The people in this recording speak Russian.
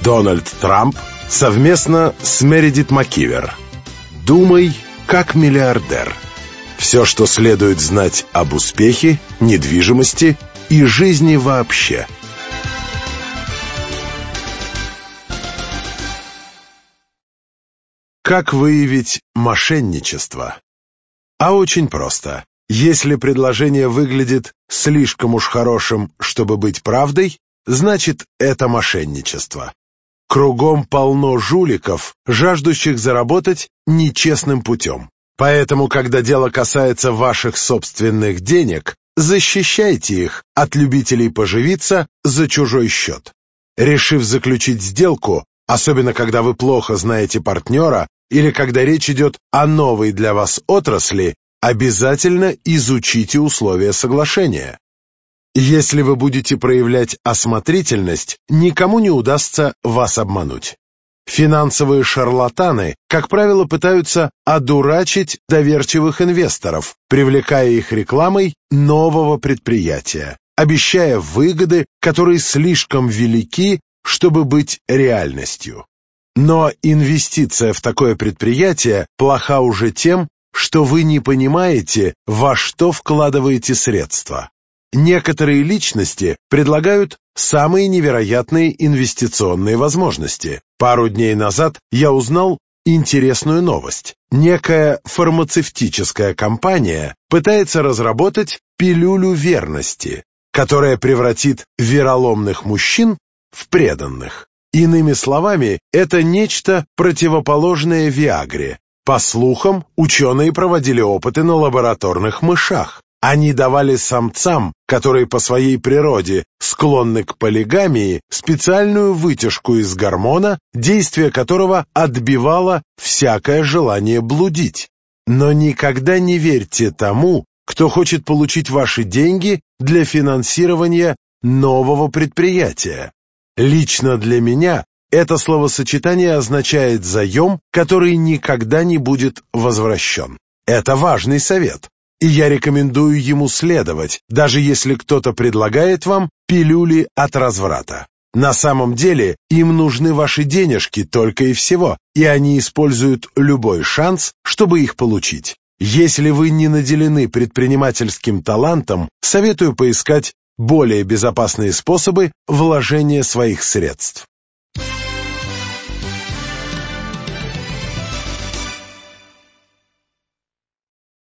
Дональд Трамп совместно с Мередит Маккивер. «Думай как миллиардер». Все, что следует знать об успехе, недвижимости и жизни вообще. Как выявить мошенничество? А очень просто. Если предложение выглядит слишком уж хорошим, чтобы быть правдой, значит, это мошенничество. Кругом полно жуликов, жаждущих заработать нечестным путем. Поэтому, когда дело касается ваших собственных денег, защищайте их от любителей поживиться за чужой счет. Решив заключить сделку, особенно когда вы плохо знаете партнера или когда речь идет о новой для вас отрасли, обязательно изучите условия соглашения. Если вы будете проявлять осмотрительность, никому не удастся вас обмануть. Финансовые шарлатаны, как правило, пытаются одурачить доверчивых инвесторов, привлекая их рекламой нового предприятия, обещая выгоды, которые слишком велики, чтобы быть реальностью. Но инвестиция в такое предприятие плоха уже тем, что вы не понимаете, во что вкладываете средства. Некоторые личности предлагают самые невероятные инвестиционные возможности. Пару дней назад я узнал интересную новость. Некая фармацевтическая компания пытается разработать пилюлю верности, которая превратит вероломных мужчин в преданных. Иными словами, это нечто противоположное Виагре. По слухам, ученые проводили опыты на лабораторных мышах. Они давали самцам, которые по своей природе склонны к полигамии, специальную вытяжку из гормона, действие которого отбивало всякое желание блудить. Но никогда не верьте тому, кто хочет получить ваши деньги для финансирования нового предприятия. Лично для меня это словосочетание означает заем, который никогда не будет возвращен. Это важный совет. И я рекомендую ему следовать, даже если кто-то предлагает вам пилюли от разврата. На самом деле им нужны ваши денежки только и всего, и они используют любой шанс, чтобы их получить. Если вы не наделены предпринимательским талантом, советую поискать более безопасные способы вложения своих средств.